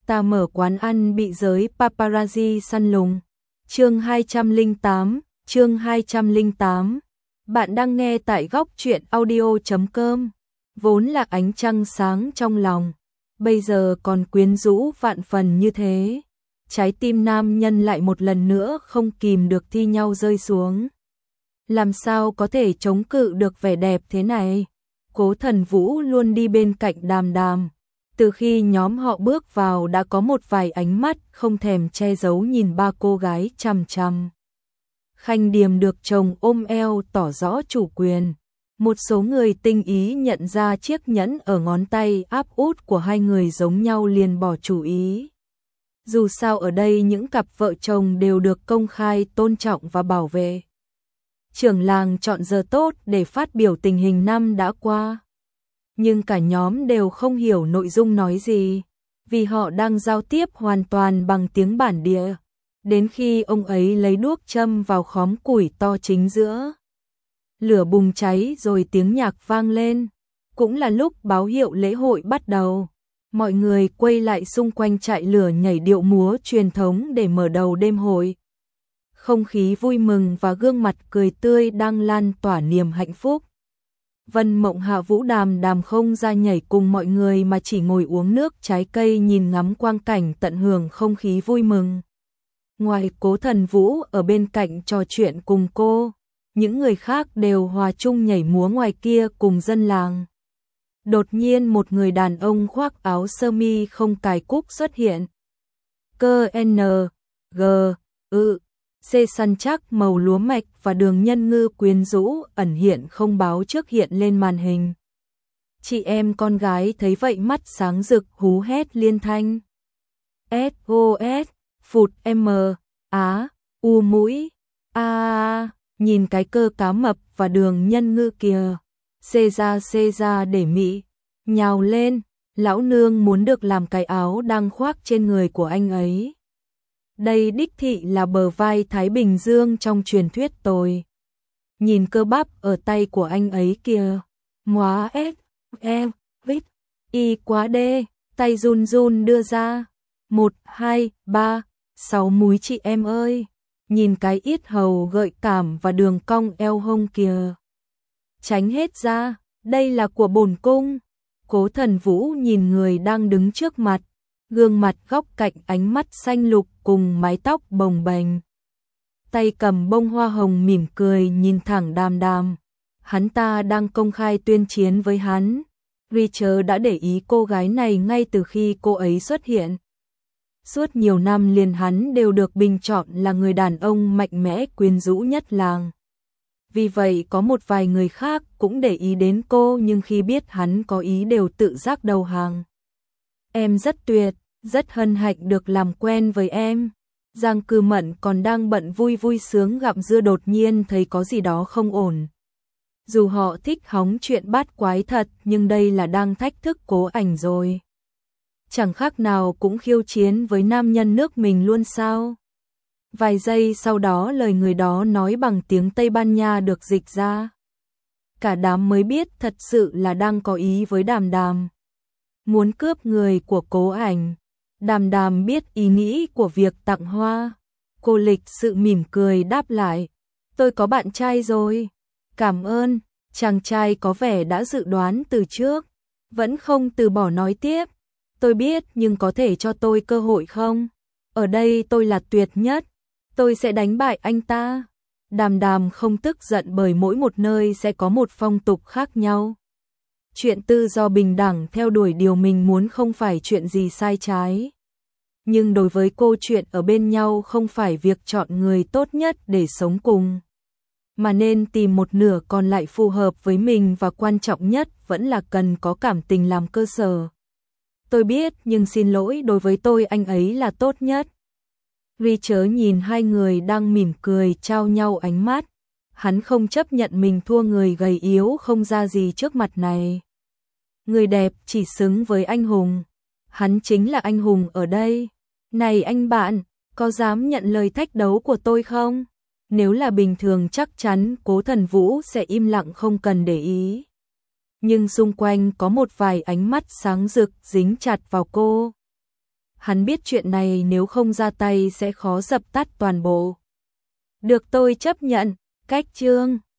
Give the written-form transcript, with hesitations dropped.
Ta mở quán ăn bị giới paparazzi săn lùng. Chương 208. Bạn đang nghe tại góc truyện audio.com. Vốn là ánh trăng sáng trong lòng, bây giờ còn quyến rũ vạn phần như thế. Trái tim nam nhân lại một lần nữa không kìm được thi nhau rơi xuống. Làm sao có thể chống cự được vẻ đẹp thế này? Cố Thần Vũ luôn đi bên cạnh Đàm Đàm. Từ khi nhóm họ bước vào đã có một vài ánh mắt không thèm che giấu nhìn ba cô gái chằm chằm. Khanh Điềm được chồng ôm eo tỏ rõ chủ quyền. Một số người tinh ý nhận ra chiếc nhẫn ở ngón tay áp út của hai người giống nhau liền bỏ chủ ý. Dù sao ở đây những cặp vợ chồng đều được công khai tôn trọng và bảo vệ. Trưởng làng chọn giờ tốt để phát biểu tình hình năm đã qua. Nhưng cả nhóm đều không hiểu nội dung nói gì, vì họ đang giao tiếp hoàn toàn bằng tiếng bản địa. Đến khi ông ấy lấy đuốc châm vào khóm củi to chính giữa, lửa bùng cháy rồi tiếng nhạc vang lên, cũng là lúc báo hiệu lễ hội bắt đầu. Mọi người quay lại xung quanh trại lửa nhảy điệu múa truyền thống để mở đầu đêm hội. Không khí vui mừng và gương mặt cười tươi đang lan tỏa niềm hạnh phúc. Vân Mộng Hạ Vũ Đàm Đàm không ra nhảy cùng mọi người mà chỉ ngồi uống nước trái cây nhìn ngắm quang cảnh tận hưởng không khí vui mừng. Ngoài Cố Thần Vũ ở bên cạnh trò chuyện cùng cô, những người khác đều hòa chung nhảy múa ngoài kia cùng dân làng. Đột nhiên một người đàn ông khoác áo sơ mi không cài cúc xuất hiện. Cơ N, G, Ư, C săn chắc màu lúa mạch và đường nhân ngư quyến rũ ẩn hiện không báo trước hiện lên màn hình. Chị em con gái thấy vậy mắt sáng rực hú hét liên thanh. SOS, phụt M, Á, U mũi, A, nhìn cái cơ cá mập và đường nhân ngư kìa. Xê ra để mị, nhào lên, lão nương muốn được làm cái áo đang khoác trên người của anh ấy. Đây đích thị là bờ vai Thái Bình Dương trong truyền thuyết tôi. Nhìn cơ bắp ở tay của anh ấy kìa. Móa S, E, Vít, Y quá đê, tay run run đưa ra. 1, 2, 3, 6 múi chị em ơi. Nhìn cái yết hầu gợi cảm và đường cong eo hông kìa. Tránh hết ra, đây là của bổn cung. Cố Thần Vũ nhìn người đang đứng trước mặt, gương mặt góc cạnh ánh mắt xanh lục cùng mái tóc bồng bềnh. Tay cầm bông hoa hồng mỉm cười nhìn thẳng Đàm Đàm. Hắn ta đang công khai tuyên chiến với hắn. Richard đã để ý cô gái này ngay từ khi cô ấy xuất hiện. Suốt nhiều năm liền hắn đều được bình chọn là người đàn ông mạnh mẽ quyến rũ nhất làng. Vì vậy có một vài người khác cũng để ý đến cô nhưng khi biết hắn có ý đều tự giác đầu hàng. Em rất tuyệt, rất hân hạnh được làm quen với em. Giang Cư Mận còn đang bận vui sướng gặm dưa đột nhiên thấy có gì đó không ổn. Dù họ thích hóng chuyện bát quái thật nhưng đây là đang thách thức Cố Ảnh rồi. Chẳng khác nào cũng khiêu chiến với nam nhân nước mình luôn sao. Vài giây sau đó lời người đó nói bằng tiếng Tây Ban Nha được dịch ra. Cả đám mới biết thật sự là đang có ý với Đàm Đàm. Muốn cướp người của Cố Ảnh. Đàm Đàm biết ý nghĩ của việc tặng hoa. Cô lịch sự mỉm cười đáp lại. Tôi có bạn trai rồi. Cảm ơn. Chàng trai có vẻ đã dự đoán từ trước. Vẫn không từ bỏ nói tiếp. Tôi biết nhưng có thể cho tôi cơ hội không? Ở đây tôi là tuyệt nhất. Tôi sẽ đánh bại anh ta. Đàm Đàm không tức giận bởi mỗi một nơi sẽ có một phong tục khác nhau. Chuyện tự do bình đẳng theo đuổi điều mình muốn không phải chuyện gì sai trái. Nhưng đối với cô chuyện ở bên nhau không phải việc chọn người tốt nhất để sống cùng. Mà nên tìm một nửa còn lại phù hợp với mình và quan trọng nhất vẫn là cần có cảm tình làm cơ sở. Tôi biết nhưng xin lỗi đối với tôi anh ấy là tốt nhất. Richard nhìn hai người đang mỉm cười trao nhau ánh mắt. Hắn không chấp nhận mình thua người gầy yếu không ra gì trước mặt này. Người đẹp chỉ xứng với anh hùng. Hắn chính là anh hùng ở đây. Này anh bạn, có dám nhận lời thách đấu của tôi không? Nếu là bình thường chắc chắn Cố Thần Vũ sẽ im lặng không cần để ý. Nhưng xung quanh có một vài ánh mắt sáng rực dính chặt vào cô. hắn biết chuyện này nếu không ra tay sẽ khó dập tắt toàn bộ. Được, tôi chấp nhận. Cách chương